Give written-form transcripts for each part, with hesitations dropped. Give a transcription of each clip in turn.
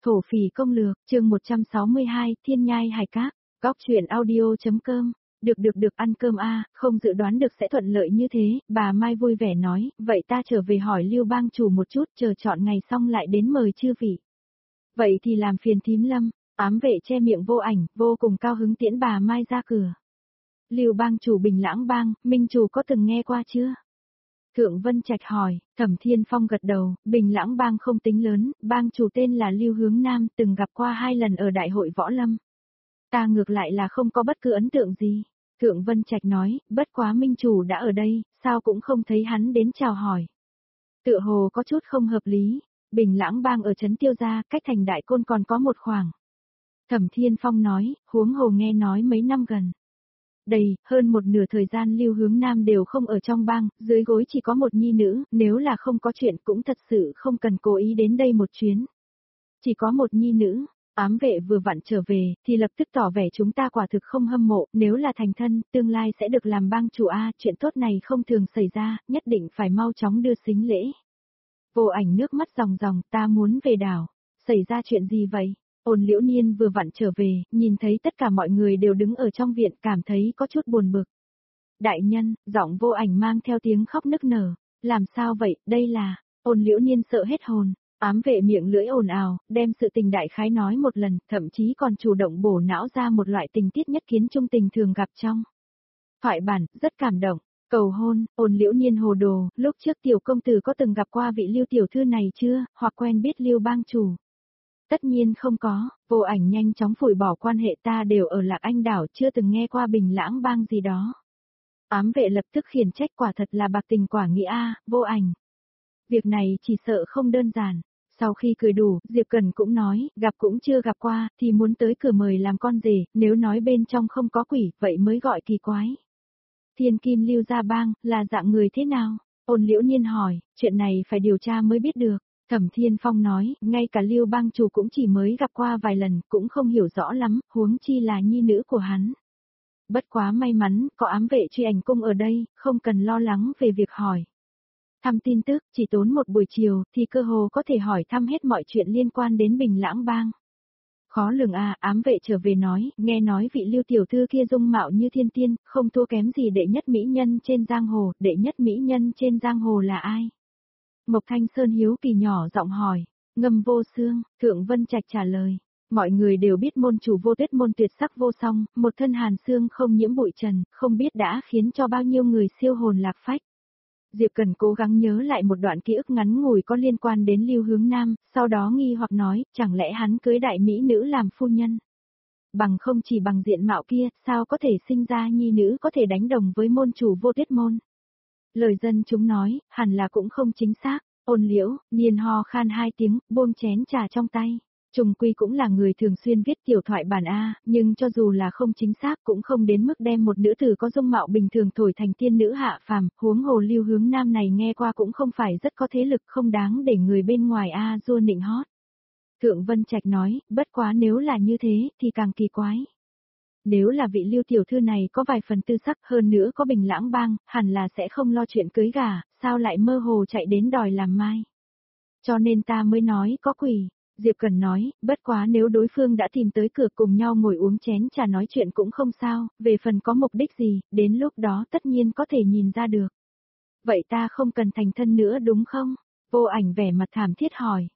Thổ phỉ công lược, chương 162, Thiên nhai hải các, góc truyện audio.com. Được ăn cơm a, không dự đoán được sẽ thuận lợi như thế, bà Mai vui vẻ nói, vậy ta trở về hỏi Lưu Bang chủ một chút, chờ chọn ngày xong lại đến mời chư vị. Vậy thì làm phiền thím Lâm, ám vệ che miệng Vô Ảnh, vô cùng cao hứng tiễn bà Mai ra cửa. Lưu Bang chủ Bình Lãng Bang, Minh chủ có từng nghe qua chưa? Thượng Vân Trạch hỏi, Thẩm Thiên Phong gật đầu, Bình Lãng Bang không tính lớn, bang chủ tên là Lưu Hướng Nam, từng gặp qua 2 lần ở đại hội võ lâm. Ta ngược lại là không có bất cứ ấn tượng gì. Thượng Vân Trạch nói, bất quá Minh chủ đã ở đây, sao cũng không thấy hắn đến chào hỏi. Tựa hồ có chút không hợp lý, Bình Lãng Bang ở trấn Tiêu Gia, cách thành Đại Côn còn có một khoảng. Thẩm Thiên Phong nói, huống hồ nghe nói mấy năm gần. Đầy, hơn một nửa thời gian Lưu Hướng Nam đều không ở trong bang, dưới gối chỉ có một nhi nữ, nếu là không có chuyện cũng thật sự không cần cố ý đến đây một chuyến. Chỉ có một nhi nữ, ám vệ vừa vặn trở về, thì lập tức tỏ vẻ chúng ta quả thực không hâm mộ, nếu là thành thân, tương lai sẽ được làm bang chủ A, chuyện tốt này không thường xảy ra, nhất định phải mau chóng đưa sính lễ. Vô Ảnh nước mắt ròng ròng, ta muốn về đảo, xảy ra chuyện gì vậy? Ôn Liễu Niên vừa vặn trở về, nhìn thấy tất cả mọi người đều đứng ở trong viện, cảm thấy có chút buồn bực. Đại nhân, giọng Vô Ảnh mang theo tiếng khóc nức nở, làm sao vậy, đây là, Ôn Liễu Niên sợ hết hồn, ám vệ miệng lưỡi ồn ào, đem sự tình đại khái nói một lần, thậm chí còn chủ động bổ não ra một loại tình tiết nhất kiến trung tình thường gặp trong thoại bản, rất cảm động. Cầu hôn, Ôn Liễu Niên hồ đồ, lúc trước tiểu công tử có từng gặp qua vị Lưu tiểu thư này chưa, hoặc quen biết Lưu bang chủ? Tất nhiên không có, Vô Ảnh nhanh chóng phủi bỏ quan hệ, ta đều ở Lạc Anh đảo, chưa từng nghe qua Bình Lãng Bang gì đó. Ám vệ lập tức khiển trách, quả thật là bạc tình quả nghĩa a, Vô Ảnh. Việc này chỉ sợ không đơn giản. Sau khi cười đủ, Diệp Cần cũng nói, gặp cũng chưa gặp qua, thì muốn tới cửa mời làm con rể, nếu nói bên trong không có quỷ, vậy mới gọi kỳ quái. Thiên Kim Lưu Gia Bang, là dạng người thế nào? Ôn Liễu Niên hỏi, chuyện này phải điều tra mới biết được. Thẩm Thiên Phong nói, ngay cả Lưu bang chủ cũng chỉ mới gặp qua vài lần, cũng không hiểu rõ lắm, huống chi là nhi nữ của hắn. Bất quá may mắn, có ám vệ truy ảnh cung ở đây, không cần lo lắng về việc hỏi thăm tin tức, chỉ tốn một buổi chiều, thì cơ hồ có thể hỏi thăm hết mọi chuyện liên quan đến Bình Lãng Bang. Khó lường à, ám vệ trở về nói, nghe nói vị Lưu tiểu thư kia dung mạo như thiên tiên, không thua kém gì đệ nhất mỹ nhân trên giang hồ, đệ nhất mỹ nhân trên giang hồ là ai? Mộc Thanh Sơn hiếu kỳ nhỏ giọng hỏi, Ngâm Vô Xương, Thượng Vân Trạch trả lời. Mọi người đều biết môn chủ Vô Tuyết môn tuyệt sắc vô song, một thân hàn xương không nhiễm bụi trần, không biết đã khiến cho bao nhiêu người siêu hồn lạc phách. Diệp Cần cố gắng nhớ lại một đoạn ký ức ngắn ngủi có liên quan đến Lưu Hướng Nam, sau đó nghi hoặc nói, chẳng lẽ hắn cưới đại mỹ nữ làm phu nhân? Bằng không chỉ bằng diện mạo kia, sao có thể sinh ra nhi nữ có thể đánh đồng với môn chủ Vô Tuyết môn? Lời dân chúng nói, hẳn là cũng không chính xác. Ôn Liễu, Niên ho khan 2 tiếng, buông chén trà trong tay. Trùng quy cũng là người thường xuyên viết tiểu thoại bản A, nhưng cho dù là không chính xác cũng không đến mức đem một nữ tử có dung mạo bình thường thổi thành tiên nữ hạ phàm, huống hồ Lưu Hướng Nam này nghe qua cũng không phải rất có thế lực, không đáng để người bên ngoài A dua nịnh hót. Thượng Vân Trạch nói, bất quá nếu là như thế, thì càng kỳ quái. Nếu là vị Lưu tiểu thư này có vài phần tư sắc, hơn nữa có Bình Lãng Bang, hẳn là sẽ không lo chuyện cưới gả, sao lại mơ hồ chạy đến đòi làm mai. Cho nên ta mới nói có quỷ. Diệp Cần nói, bất quá nếu đối phương đã tìm tới cửa cùng nhau ngồi uống chén trà nói chuyện cũng không sao, về phần có mục đích gì, đến lúc đó tất nhiên có thể nhìn ra được. Vậy ta không cần thành thân nữa đúng không? Vô Ảnh vẻ mặt thảm thiết hỏi.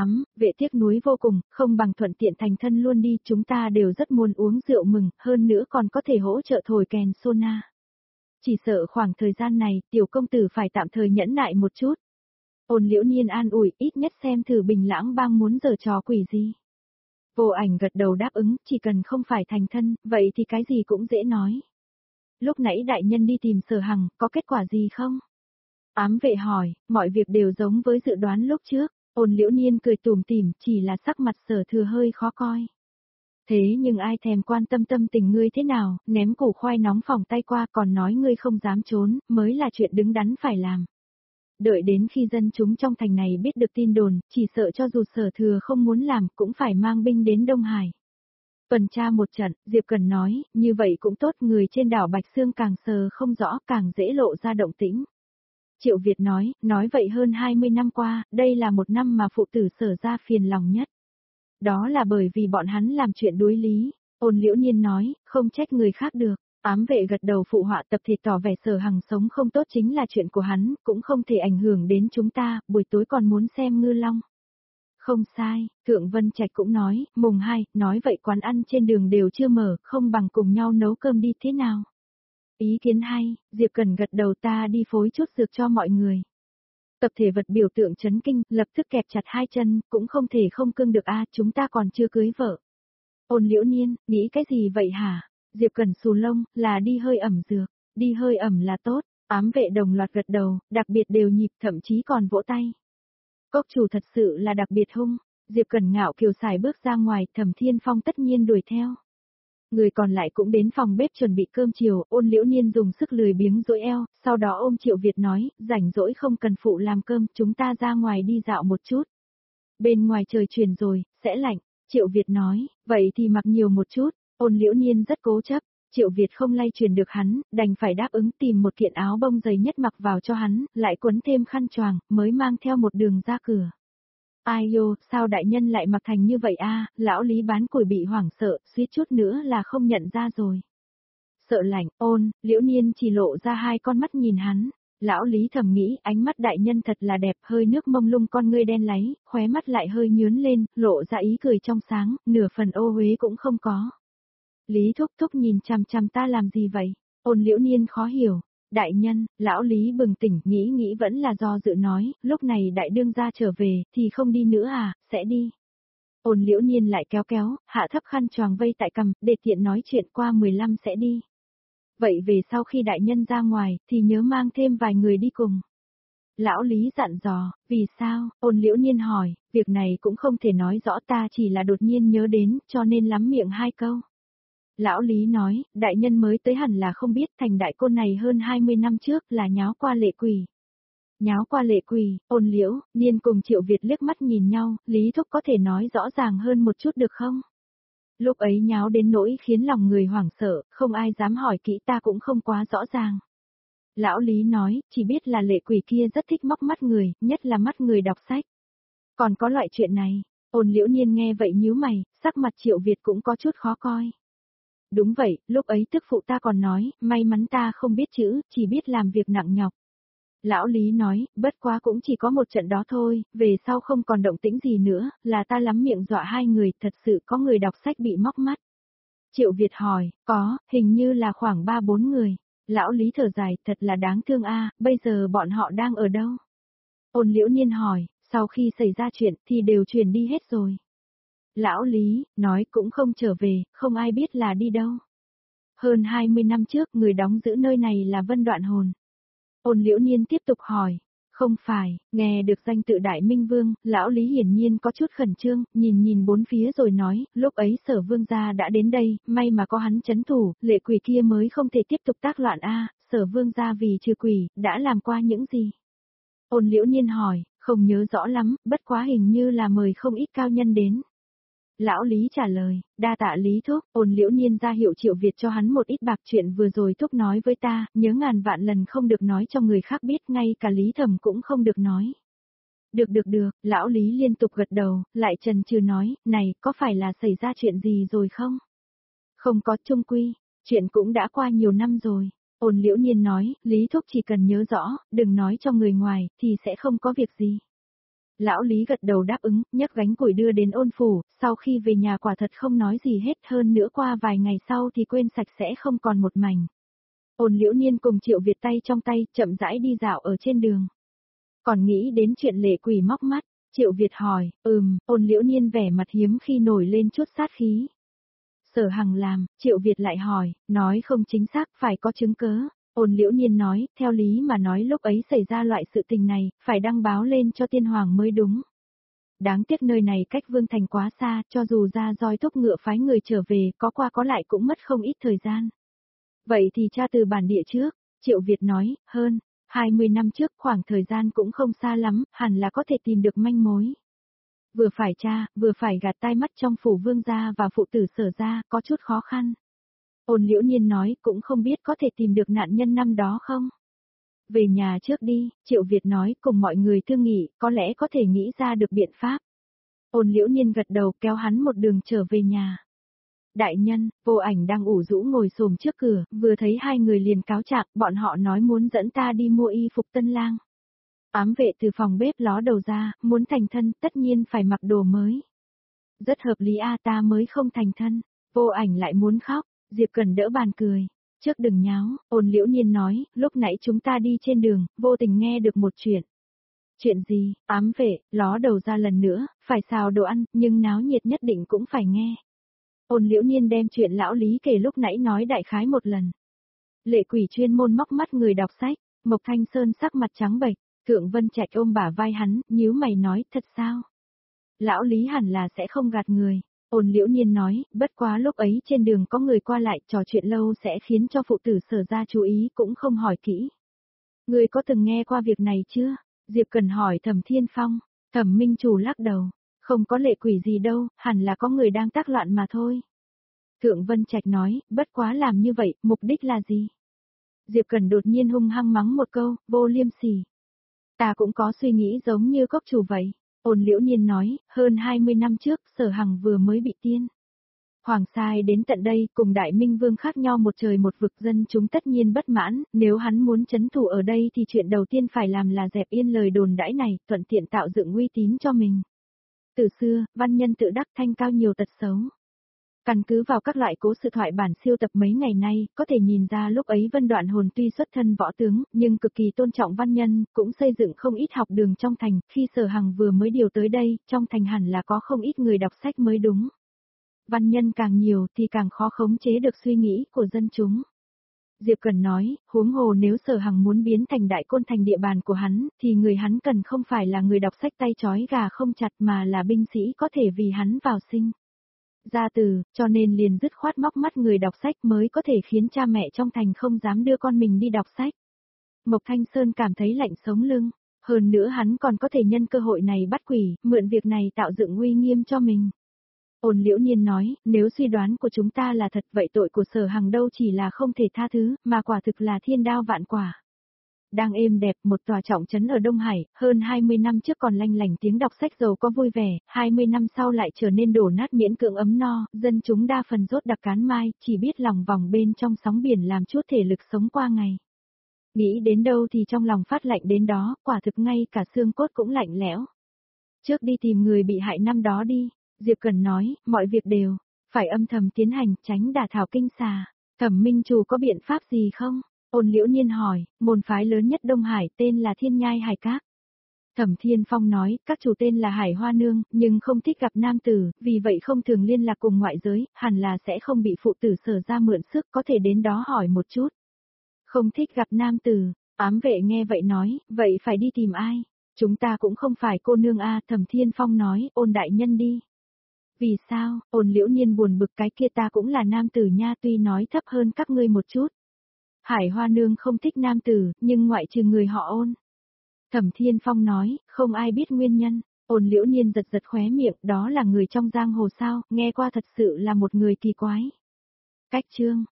Vệ tiếc núi vô cùng, không bằng thuận tiện thành thân luôn đi, chúng ta đều rất muốn uống rượu mừng, hơn nữa còn có thể hỗ trợ thổi kèn sona. Chỉ sợ khoảng thời gian này, tiểu công tử phải tạm thời nhẫn nại một chút. Ôn Liễu Niên an ủi, ít nhất xem thử Bình Lãng Bang muốn giở trò quỷ gì. Vô Ảnh gật đầu đáp ứng, chỉ cần không phải thành thân, vậy thì cái gì cũng dễ nói. Lúc nãy đại nhân đi tìm Sở Hằng, có kết quả gì không? Ám vệ hỏi, mọi việc đều giống với dự đoán lúc trước. Ôn Liễu Niên cười tủm tỉm, chỉ là sắc mặt Sở Thừa hơi khó coi. Thế nhưng ai thèm quan tâm tâm tình ngươi thế nào, ném củ khoai nóng phòng tay qua còn nói ngươi không dám trốn, mới là chuyện đứng đắn phải làm. Đợi đến khi dân chúng trong thành này biết được tin đồn, chỉ sợ cho dù Sở Thừa không muốn làm cũng phải mang binh đến Đông Hải. Tuần tra một trận, Diệp Cần nói, như vậy cũng tốt, người trên đảo Bạch Xương càng sờ không rõ càng dễ lộ ra động tĩnh. Triệu Việt nói vậy hơn 20 năm qua, đây là một năm mà phụ tử Sở ra phiền lòng nhất. Đó là bởi vì bọn hắn làm chuyện đối lý. Ôn Liễu Nhiên nói, không trách người khác được. Ám vệ gật đầu phụ họa tập thể tỏ vẻ Sở Hằng sống không tốt chính là chuyện của hắn, cũng không thể ảnh hưởng đến chúng ta, buổi tối còn muốn xem ngư long. Không sai, Thượng Vân Trạch cũng nói, mùng 2, nói vậy quán ăn trên đường đều chưa mở, không bằng cùng nhau nấu cơm đi thế nào. Ý kiến hay, Diệp Cần gật đầu ta đi phối chút dược cho mọi người. Tập thể vật biểu tượng chấn kinh, lập tức kẹp chặt hai chân, cũng không thể không cưng được a, chúng ta còn chưa cưới vợ. Ôn Liễu Niên, nghĩ cái gì vậy hả? Diệp Cần xù lông, là đi hơi ẩm dược, đi hơi ẩm là tốt, ám vệ đồng loạt gật đầu, đặc biệt đều nhịp thậm chí còn vỗ tay. Cốc chủ thật sự là đặc biệt hung, Diệp Cần ngạo kiều xài bước ra ngoài, Thẩm Thiên Phong tất nhiên đuổi theo. Người còn lại cũng đến phòng bếp chuẩn bị cơm chiều, Ôn Liễu Niên dùng sức lười biếng duỗi eo, sau đó ôm Triệu Việt nói, rảnh rỗi không cần phụ làm cơm, chúng ta ra ngoài đi dạo một chút. Bên ngoài trời chuyển rồi, sẽ lạnh, Triệu Việt nói, vậy thì mặc nhiều một chút, Ôn Liễu Niên rất cố chấp, Triệu Việt không lay truyền được hắn, đành phải đáp ứng tìm một kiện áo bông dày nhất mặc vào cho hắn, lại quấn thêm khăn choàng, mới mang theo một đường ra cửa. Ai yo, sao đại nhân lại mặc thành như vậy a? Lão Lý bán củi bị hoảng sợ, suýt chút nữa là không nhận ra rồi. Sợ lạnh, Ôn, Liễu Niên chỉ lộ ra hai con mắt nhìn hắn. Lão Lý thầm nghĩ ánh mắt đại nhân thật là đẹp, hơi nước mông lung con ngươi đen láy, khóe mắt lại hơi nhướn lên, lộ ra ý cười trong sáng, nửa phần ô uế cũng không có. Lý thúc thúc nhìn chằm chằm ta làm gì vậy? Ôn Liễu Niên khó hiểu. Đại nhân, lão Lý bừng tỉnh, nghĩ vẫn là do dự nói, lúc này đại đương gia trở về, thì không đi nữa à, sẽ đi. Ôn Liễu Niên lại kéo, hạ thấp khăn choàng vây tại cằm, để tiện nói chuyện qua 15 sẽ đi. Vậy về sau khi đại nhân ra ngoài, thì nhớ mang thêm vài người đi cùng. Lão Lý dặn dò, vì sao, Ôn Liễu Niên hỏi, việc này cũng không thể nói rõ ta chỉ là đột nhiên nhớ đến, cho nên lắm miệng hai câu. Lão Lý nói, đại nhân mới tới hẳn là không biết thành đại côn này hơn 20 năm trước là nháo qua lệ quỷ. Nháo qua lệ quỷ, Ôn Liễu, Niên cùng Triệu Việt liếc mắt nhìn nhau, Lý thúc có thể nói rõ ràng hơn một chút được không? Lúc ấy nháo đến nỗi khiến lòng người hoảng sợ, không ai dám hỏi kỹ ta cũng không quá rõ ràng. Lão Lý nói, chỉ biết là lệ quỷ kia rất thích móc mắt người, nhất là mắt người đọc sách. Còn có loại chuyện này, Ôn Liễu Niên nghe vậy nhíu mày, sắc mặt Triệu Việt cũng có chút khó coi. Đúng vậy, lúc ấy tức phụ ta còn nói, may mắn ta không biết chữ, chỉ biết làm việc nặng nhọc. Lão Lý nói, bất quá cũng chỉ có một trận đó thôi, về sau không còn động tĩnh gì nữa, là ta lắm miệng dọa hai người, thật sự có người đọc sách bị móc mắt. Triệu Việt hỏi, có, hình như là khoảng 3-4 người. Lão Lý thở dài, thật là đáng thương a, bây giờ bọn họ đang ở đâu? Ôn Liễu Niên hỏi, sau khi xảy ra chuyện thì đều chuyển đi hết rồi. Lão Lý, nói cũng không trở về, không ai biết là đi đâu. Hơn 20 năm trước người đóng giữ nơi này là Vân Đoạn Hồn. Ôn Liễu Niên tiếp tục hỏi, không phải, nghe được danh tự Đại Minh Vương, lão Lý hiển nhiên có chút khẩn trương, nhìn bốn phía rồi nói, lúc ấy Sở Vương gia đã đến đây, may mà có hắn chấn thủ, lệ quỷ kia mới không thể tiếp tục tác loạn a, Sở Vương gia vì trừ quỷ, đã làm qua những gì? Ôn Liễu Niên hỏi, không nhớ rõ lắm, bất quá hình như là mời không ít cao nhân đến. Lão Lý trả lời, đa tạ Lý thúc, Ôn Liễu Niên ra hiệu Triệu Việt cho hắn một ít bạc, chuyện vừa rồi thúc nói với ta, nhớ ngàn vạn lần không được nói cho người khác biết, ngay cả Lý Thẩm cũng không được nói. Được, lão Lý liên tục gật đầu, lại chần chừ nói, này, có phải là xảy ra chuyện gì rồi không? Không có, chung quy, chuyện cũng đã qua nhiều năm rồi. Ôn Liễu Niên nói, Lý thúc chỉ cần nhớ rõ, đừng nói cho người ngoài, thì sẽ không có việc gì. Lão Lý gật đầu đáp ứng, nhấc gánh củi đưa đến Ôn phủ, sau khi về nhà quả thật không nói gì hết, hơn nữa qua vài ngày sau thì quên sạch sẽ không còn một mảnh. Ôn Liễu Niên cùng Triệu Việt tay trong tay, chậm rãi đi dạo ở trên đường. Còn nghĩ đến chuyện lệ quỷ móc mắt, Triệu Việt hỏi, Ôn Liễu Niên vẻ mặt hiếm khi nổi lên chút sát khí. Sở Hằng làm, Triệu Việt lại hỏi, nói không chính xác, phải có chứng cớ. Ôn Liễu Niên nói, theo lý mà nói lúc ấy xảy ra loại sự tình này, phải đăng báo lên cho tiên hoàng mới đúng. Đáng tiếc nơi này cách Vương Thành quá xa, cho dù ra roi thúc ngựa phái người trở về, có qua có lại cũng mất không ít thời gian. Vậy thì tra từ bản địa trước, Triệu Việt nói, hơn 20 năm trước khoảng thời gian cũng không xa lắm, hẳn là có thể tìm được manh mối. Vừa phải tra, vừa phải gạt tai mắt trong phủ Vương gia và phụ tử Sở gia, có chút khó khăn. Ôn Liễu Niên nói, cũng không biết có thể tìm được nạn nhân năm đó không? Về nhà trước đi, Triệu Việt nói, cùng mọi người thương nghị, có lẽ có thể nghĩ ra được biện pháp. Ôn Liễu Nhiên gật đầu kéo hắn một đường trở về nhà. Đại nhân, Vô Ảnh đang ủ rũ ngồi xổm trước cửa, vừa thấy hai người liền cáo trạng, bọn họ nói muốn dẫn ta đi mua y phục tân lang. Ám vệ từ phòng bếp ló đầu ra, muốn thành thân tất nhiên phải mặc đồ mới. Rất hợp lý a, ta mới không thành thân. Vô Ảnh lại muốn khóc, Diệp Cần đỡ bàn cười. Trước đừng nháo, Ôn Liễu Nhiên nói, lúc nãy chúng ta đi trên đường, vô tình nghe được một chuyện. Chuyện gì? Ám vệ, ló đầu ra lần nữa, phải xào đồ ăn, nhưng náo nhiệt nhất định cũng phải nghe. Ôn Liễu Nhiên đem chuyện lão Lý kể lúc nãy nói đại khái một lần. Lệ Quỷ chuyên môn móc mắt người đọc sách, Mộc Thanh Sơn sắc mặt trắng bệch, Thượng Vân Trạch ôm bả vai hắn, nhíu mày nói, thật sao? Lão Lý hẳn là sẽ không gạt người. Ôn Liễu Nhiên nói, bất quá lúc ấy trên đường có người qua lại trò chuyện lâu sẽ khiến cho phụ tử Sở ra chú ý cũng không hỏi kỹ. Người có từng nghe qua việc này chưa? Diệp Cần hỏi Thẩm Thiên Phong. Thẩm Minh Chủ lắc đầu, không có lệ quỷ gì đâu, hẳn là có người đang tác loạn mà thôi. Thượng Vân Trạch nói, bất quá làm như vậy, mục đích là gì? Diệp Cần đột nhiên hung hăng mắng một câu, vô liêm sỉ. Ta cũng có suy nghĩ giống như Cốc Chủ vậy. Ôn Liễu Nhiên nói, hơn 20 năm trước, Sở Hằng vừa mới bị tiên. Hoàng sai đến tận đây, cùng Đại Minh Vương khác nhau một trời một vực, dân chúng tất nhiên bất mãn, nếu hắn muốn trấn thủ ở đây thì chuyện đầu tiên phải làm là dẹp yên lời đồn đãi này, thuận tiện tạo dựng uy tín cho mình. Từ xưa, văn nhân tự đắc thanh cao nhiều tật xấu. Căn cứ vào các loại cố sự thoại bản siêu tập mấy ngày nay, có thể nhìn ra lúc ấy Vân Đoạn Hồn tuy xuất thân võ tướng, nhưng cực kỳ tôn trọng văn nhân, cũng xây dựng không ít học đường trong thành, khi Sở Hằng vừa mới điều tới đây, trong thành hẳn là có không ít người đọc sách mới đúng. Văn nhân càng nhiều thì càng khó khống chế được suy nghĩ của dân chúng. Diệp Cần nói, huống hồ nếu Sở Hằng muốn biến thành Đại Côn thành địa bàn của hắn, thì người hắn cần không phải là người đọc sách tay trói gà không chặt mà là binh sĩ có thể vì hắn vào sinh ra từ, cho nên liền dứt khoát móc mắt người đọc sách mới có thể khiến cha mẹ trong thành không dám đưa con mình đi đọc sách. Mộc Thanh Sơn cảm thấy lạnh sống lưng, hơn nữa hắn còn có thể nhân cơ hội này bắt quỷ, mượn việc này tạo dựng uy nghiêm cho mình. Ôn Liễu Nhiên nói, nếu suy đoán của chúng ta là thật vậy tội của Sở Hằng đâu chỉ là không thể tha thứ, mà quả thực là thiên đao vạn quả. Đang êm đẹp một tòa trọng trấn ở Đông Hải, hơn 20 năm trước còn lanh lảnh tiếng đọc sách giàu có vui vẻ, 20 năm sau lại trở nên đổ nát miễn cưỡng ấm no, dân chúng đa phần rốt đặc cán mai, chỉ biết lòng vòng bên trong sóng biển làm chút thể lực sống qua ngày. Nghĩ đến đâu thì trong lòng phát lạnh đến đó, quả thực ngay cả xương cốt cũng lạnh lẽo. Trước đi tìm người bị hại năm đó đi, Diệp Cần nói, mọi việc đều phải âm thầm tiến hành, tránh đả thảo kinh xà. Thẩm Minh Chủ có biện pháp gì không? Ôn Liễu Nhiên hỏi, môn phái lớn nhất Đông Hải tên là Thiên Nhai Hải Các. Thẩm Thiên Phong nói, các chủ tên là Hải Hoa Nương, nhưng không thích gặp nam tử, vì vậy không thường liên lạc cùng ngoại giới, hẳn là sẽ không bị phụ tử Sở ra mượn sức, có thể đến đó hỏi một chút. Không thích gặp nam tử, ám vệ nghe vậy nói, vậy phải đi tìm ai? Chúng ta cũng không phải cô nương a. Thẩm Thiên Phong nói, Ôn đại nhân đi. Vì sao? Ôn Liễu Nhiên buồn bực, cái kia ta cũng là nam tử nha, tuy nói thấp hơn các ngươi một chút. Hải Hoa Nương không thích nam tử, nhưng ngoại trừ người họ Ôn. Thẩm Thiên Phong nói, không ai biết nguyên nhân. Ôn Liễu Nhiên giật giật khóe miệng, đó là người trong giang hồ sao, nghe qua thật sự là một người kỳ quái. Cách chương